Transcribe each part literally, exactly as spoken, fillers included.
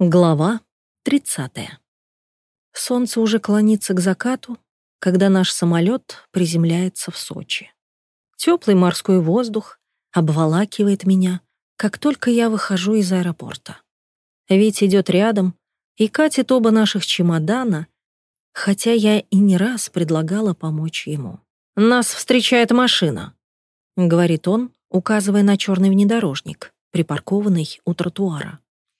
Глава тридцатая. Солнце уже клонится к закату, когда наш самолет приземляется в Сочи. Теплый морской воздух обволакивает меня, как только я выхожу из аэропорта. Витя идет рядом и катит оба наших чемодана, хотя я и не раз предлагала помочь ему. «Нас встречает машина», — говорит он, указывая на черный внедорожник, припаркованный у тротуара.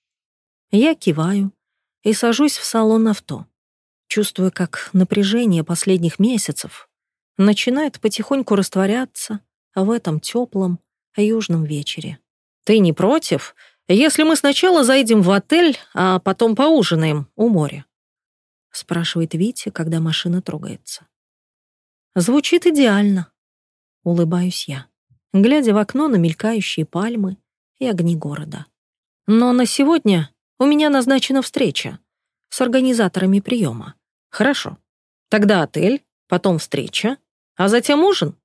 Я киваю и сажусь в салон авто, чувствуя, как напряжение последних месяцев начинает потихоньку растворяться в этом теплом южном вечере. «Ты не против, если мы сначала заедем в отель, а потом поужинаем у моря?» — спрашивает Витя, когда машина трогается. Звучит идеально, улыбаюсь я, глядя в окно на мелькающие пальмы и огни города. Но на сегодня у меня назначена встреча с организаторами приема. Хорошо. Тогда отель, потом встреча, а затем ужин.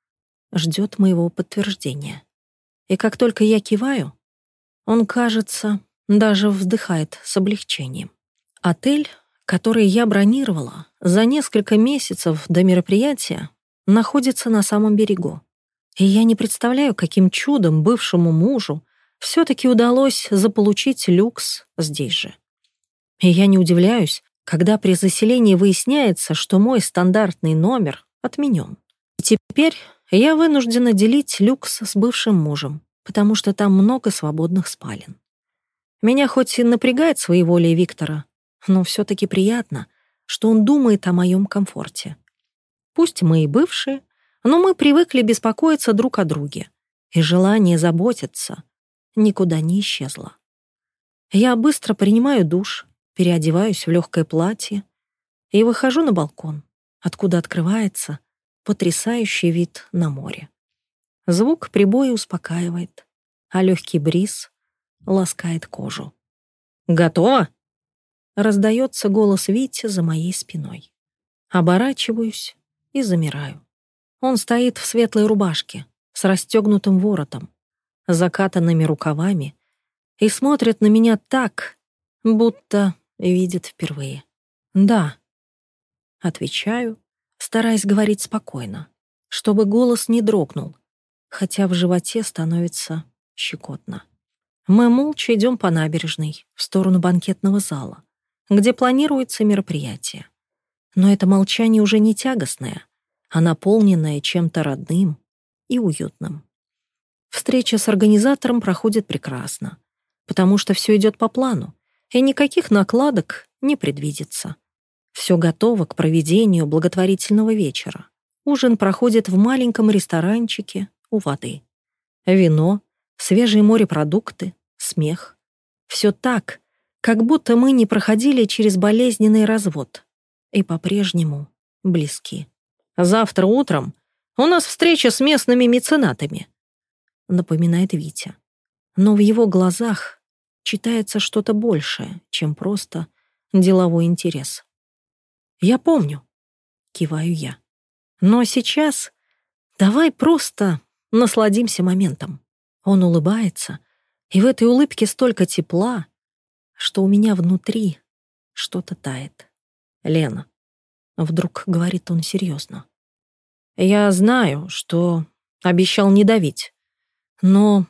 Ждет моего подтверждения. И как только я киваю, он, кажется, даже вздыхает с облегчением. Отель, который я бронировала за несколько месяцев до мероприятия, находится на самом берегу. И я не представляю, каким чудом бывшему мужу все-таки удалось заполучить люкс здесь же. И я не удивляюсь, когда при заселении выясняется, что мой стандартный номер отменен. И теперь я вынуждена делить люкс с бывшим мужем, потому что там много свободных спален. Меня хоть и напрягает своеволие Виктора, но все-таки приятно, что он думает о моем комфорте. Пусть мы и бывшие, но мы привыкли беспокоиться друг о друге, и желание заботиться никуда не исчезла. Я быстро принимаю душ, переодеваюсь в легкое платье и выхожу на балкон, откуда открывается потрясающий вид на море. Звук прибоя успокаивает, а легкий бриз ласкает кожу. «Готово?» — раздается голос Вити за моей спиной. Оборачиваюсь и замираю. Он стоит в светлой рубашке с расстегнутым воротом, закатанными рукавами, и смотрит на меня так, будто видит впервые. «Да», — отвечаю, стараясь говорить спокойно, чтобы голос не дрогнул, хотя в животе становится щекотно. Мы молча идем по набережной в сторону банкетного зала, где планируется мероприятие. Но это молчание уже не тягостное, а наполненное чем-то родным и уютным. Встреча с организатором проходит прекрасно, потому что все идет по плану, и никаких накладок не предвидится. Все готово к проведению благотворительного вечера. Ужин проходит в маленьком ресторанчике у воды. Вино, свежие морепродукты, смех. Все так, как будто мы не проходили через болезненный развод и по-прежнему близки. «Завтра утром у нас встреча с местными меценатами», — напоминает Витя. Но в его глазах читается что-то большее, чем просто деловой интерес. «Я помню», — киваю я. «Но сейчас давай просто насладимся моментом». Он улыбается, и в этой улыбке столько тепла, что у меня внутри что-то тает. «Лена», — вдруг говорит он серьезно, — «я знаю, что обещал не давить, но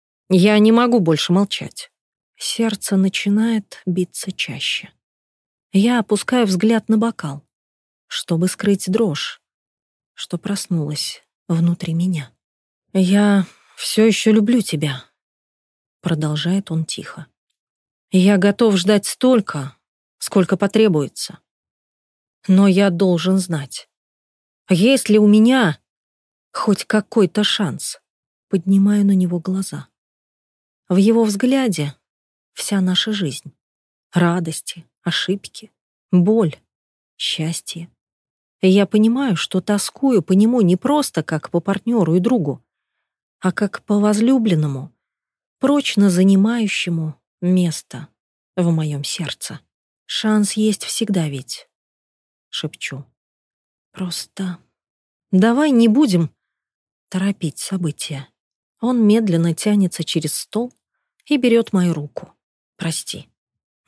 я не могу больше молчать». Сердце начинает биться чаще. Я опускаю взгляд на бокал, чтобы скрыть дрожь, что проснулась внутри меня. «Я все еще люблю тебя», — продолжает он тихо. «Я готов ждать столько, сколько потребуется. Но я должен знать, есть ли у меня хоть какой-то шанс». Поднимаю на него глаза. В его взгляде вся наша жизнь. Радости, ошибки, боль, счастье. И я понимаю, что тоскую по нему не просто как по партнеру и другу, а как по возлюбленному, прочно занимающему место в моем сердце. «Шанс есть всегда ведь», — шепчу. «Просто давай не будем торопить события». Он медленно тянется через стол и берет мою руку. «Прости,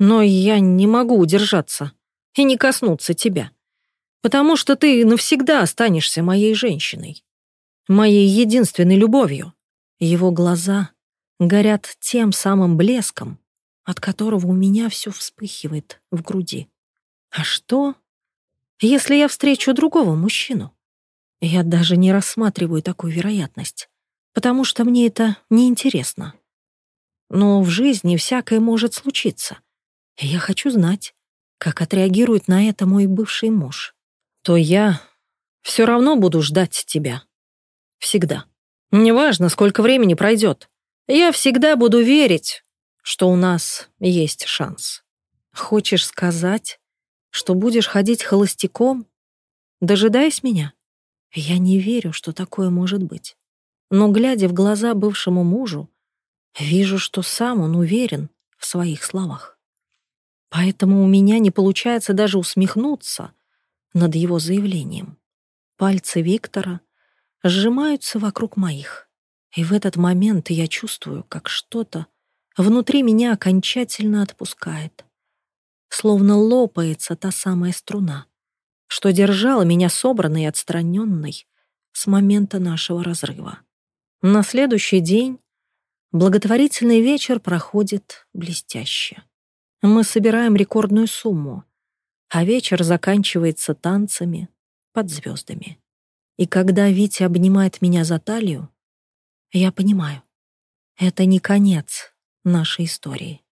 Но я не могу удержаться и не коснуться тебя, потому что ты навсегда останешься моей женщиной, моей единственной любовью». Его глаза горят тем самым блеском, от которого у меня все вспыхивает в груди. А что, если я встречу другого мужчину? Я даже не рассматриваю такую вероятность, потому что мне это неинтересно. Но в жизни всякое может случиться. И я хочу знать, как отреагирует на это мой бывший муж. То я все равно буду ждать тебя. Всегда. Неважно, сколько времени пройдет. Я всегда буду верить, что у нас есть шанс. Хочешь сказать, что будешь ходить холостяком, дожидаясь меня? Я не верю, что такое может быть. Но, глядя в глаза бывшему мужу, вижу, что сам он уверен в своих словах. Поэтому у меня не получается даже усмехнуться над его заявлением. Пальцы Виктора сжимаются вокруг моих. И в этот момент я чувствую, как что-то внутри меня окончательно отпускает. Словно лопается та самая струна, что держала меня собранной и отстраненной с момента нашего разрыва. На следующий день благотворительный вечер проходит блестяще. Мы собираем рекордную сумму, а вечер заканчивается танцами под звездами. И когда Витя обнимает меня за талию, я понимаю, это не конец нашей истории.